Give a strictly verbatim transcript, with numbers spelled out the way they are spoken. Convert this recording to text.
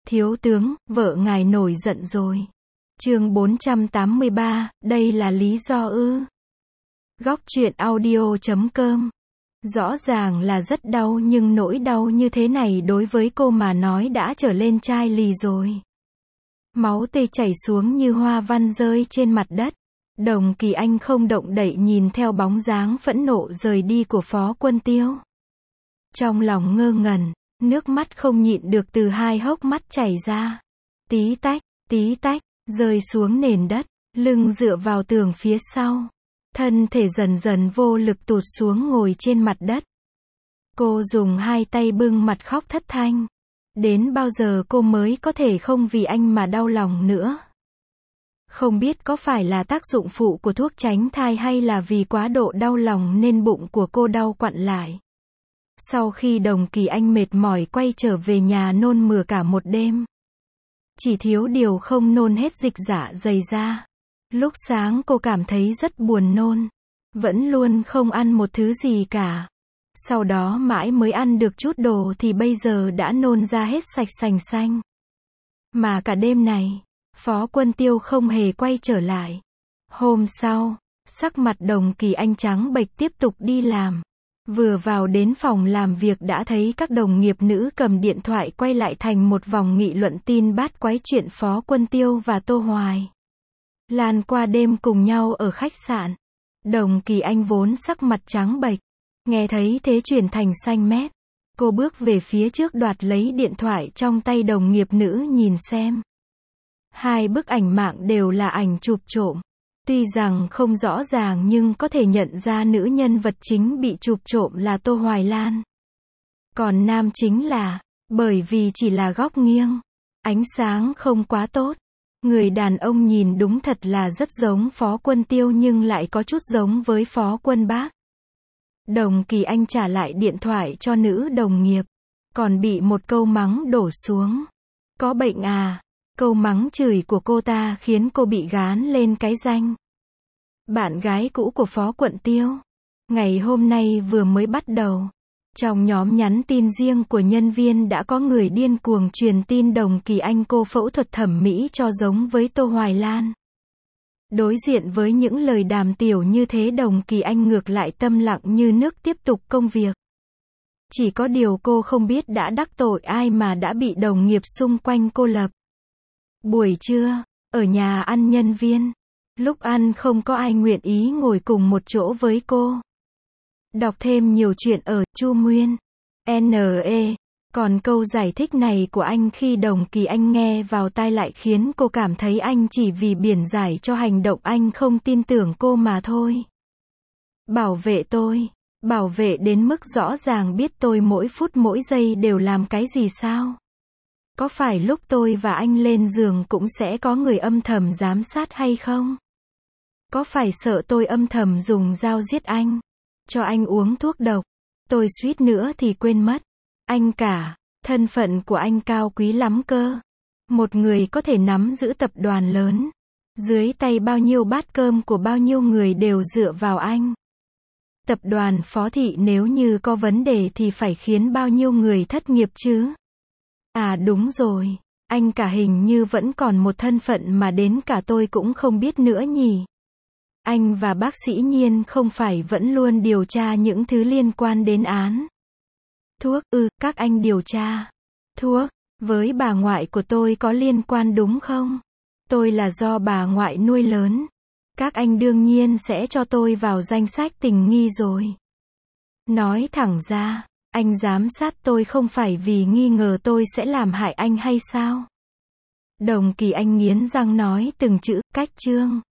Thiếu tướng, vợ ngài nổi giận rồi. Chương bốn trăm tám mươi ba, đây là lý do ư? Góc truyện audio chấm com. Rõ ràng là rất đau nhưng nỗi đau như thế này đối với cô mà nói đã trở lên chai lì rồi. Máu tươi chảy xuống như hoa văn rơi trên mặt đất. Đồng Kỳ Anh không động đậy nhìn theo bóng dáng phẫn nộ rời đi của Phó Quân Tiêu. Trong lòng ngơ ngẩn, nước mắt không nhịn được từ hai hốc mắt chảy ra. Tí tách, tí tách, rơi xuống nền đất, lưng dựa vào tường phía sau. Thân thể dần dần vô lực tụt xuống ngồi trên mặt đất. Cô dùng hai tay bưng mặt khóc thất thanh. Đến bao giờ cô mới có thể không vì anh mà đau lòng nữa? Không biết có phải là tác dụng phụ của thuốc tránh thai hay là vì quá độ đau lòng nên bụng của cô đau quặn lại. Sau khi Đồng Kỳ Anh mệt mỏi quay trở về nhà nôn mửa cả một đêm. Chỉ thiếu điều không nôn hết dịch dạ dày ra. Lúc sáng cô cảm thấy rất buồn nôn. Vẫn luôn không ăn một thứ gì cả. Sau đó mãi mới ăn được chút đồ thì bây giờ đã nôn ra hết sạch sành xanh. Mà cả đêm này, Phó Quân Tiêu không hề quay trở lại. Hôm sau, sắc mặt Đồng Kỳ Anh trắng bệch tiếp tục đi làm. Vừa vào đến phòng làm việc đã thấy các đồng nghiệp nữ cầm điện thoại quay lại thành một vòng nghị luận tin bát quái chuyện Phó Quân Tiêu và Tô Hoài Lan qua đêm cùng nhau ở khách sạn. Đồng Kỳ Anh vốn sắc mặt trắng bệch, nghe thấy thế chuyển thành xanh mét. Cô bước về phía trước đoạt lấy điện thoại trong tay đồng nghiệp nữ nhìn xem. Hai bức ảnh mạng đều là ảnh chụp trộm. Tuy rằng không rõ ràng nhưng có thể nhận ra nữ nhân vật chính bị chụp trộm là Tô Hoài Lan. Còn nam chính là, bởi vì chỉ là góc nghiêng, ánh sáng không quá tốt. Người đàn ông nhìn đúng thật là rất giống Phó Quân Tiêu nhưng lại có chút giống với Phó Quân Bác. Đồng Kỳ Anh trả lại điện thoại cho nữ đồng nghiệp, còn bị một câu mắng đổ xuống. Có bệnh à? Câu mắng chửi của cô ta khiến cô bị gán lên cái danh bạn gái cũ của Phó Quận Tiêu. Ngày hôm nay vừa mới bắt đầu, trong nhóm nhắn tin riêng của nhân viên đã có người điên cuồng truyền tin Đồng Kỳ Anh cô phẫu thuật thẩm mỹ cho giống với Tô Hoài Lan. Đối diện với những lời đàm tiếu như thế Đồng Kỳ Anh ngược lại tâm lặng như nước tiếp tục công việc. Chỉ có điều cô không biết đã đắc tội ai mà đã bị đồng nghiệp xung quanh cô lập. Buổi trưa, ở nhà ăn nhân viên, lúc ăn không có ai nguyện ý ngồi cùng một chỗ với cô. Đọc thêm nhiều chuyện ở Chu Nguyên. en e. Còn câu giải thích này của anh khi Đồng Kỳ Anh nghe vào tai lại khiến cô cảm thấy anh chỉ vì biển giải cho hành động anh không tin tưởng cô mà thôi. Bảo vệ tôi. Bảo vệ đến mức rõ ràng biết tôi mỗi phút mỗi giây đều làm cái gì sao? Có phải lúc tôi và anh lên giường cũng sẽ có người âm thầm giám sát hay không? Có phải sợ tôi âm thầm dùng dao giết anh, cho anh uống thuốc độc, tôi suýt nữa thì quên mất. Anh cả, thân phận của anh cao quý lắm cơ. Một người có thể nắm giữ tập đoàn lớn. Dưới tay bao nhiêu bát cơm của bao nhiêu người đều dựa vào anh. Tập đoàn Phó Thị nếu như có vấn đề thì phải khiến bao nhiêu người thất nghiệp chứ. À đúng rồi, anh cả hình như vẫn còn một thân phận mà đến cả tôi cũng không biết nữa nhỉ. Anh và bác sĩ Nhiên không phải vẫn luôn điều tra những thứ liên quan đến án thuốc ư? Ừ, các anh điều tra thuốc với bà ngoại của tôi có liên quan đúng không? Tôi là do bà ngoại nuôi lớn. Các anh đương nhiên sẽ cho tôi vào danh sách tình nghi rồi. Nói thẳng ra, anh giám sát tôi không phải vì nghi ngờ tôi sẽ làm hại anh hay sao? Đồng Kỳ Anh nghiến răng nói từng chữ, cách chương.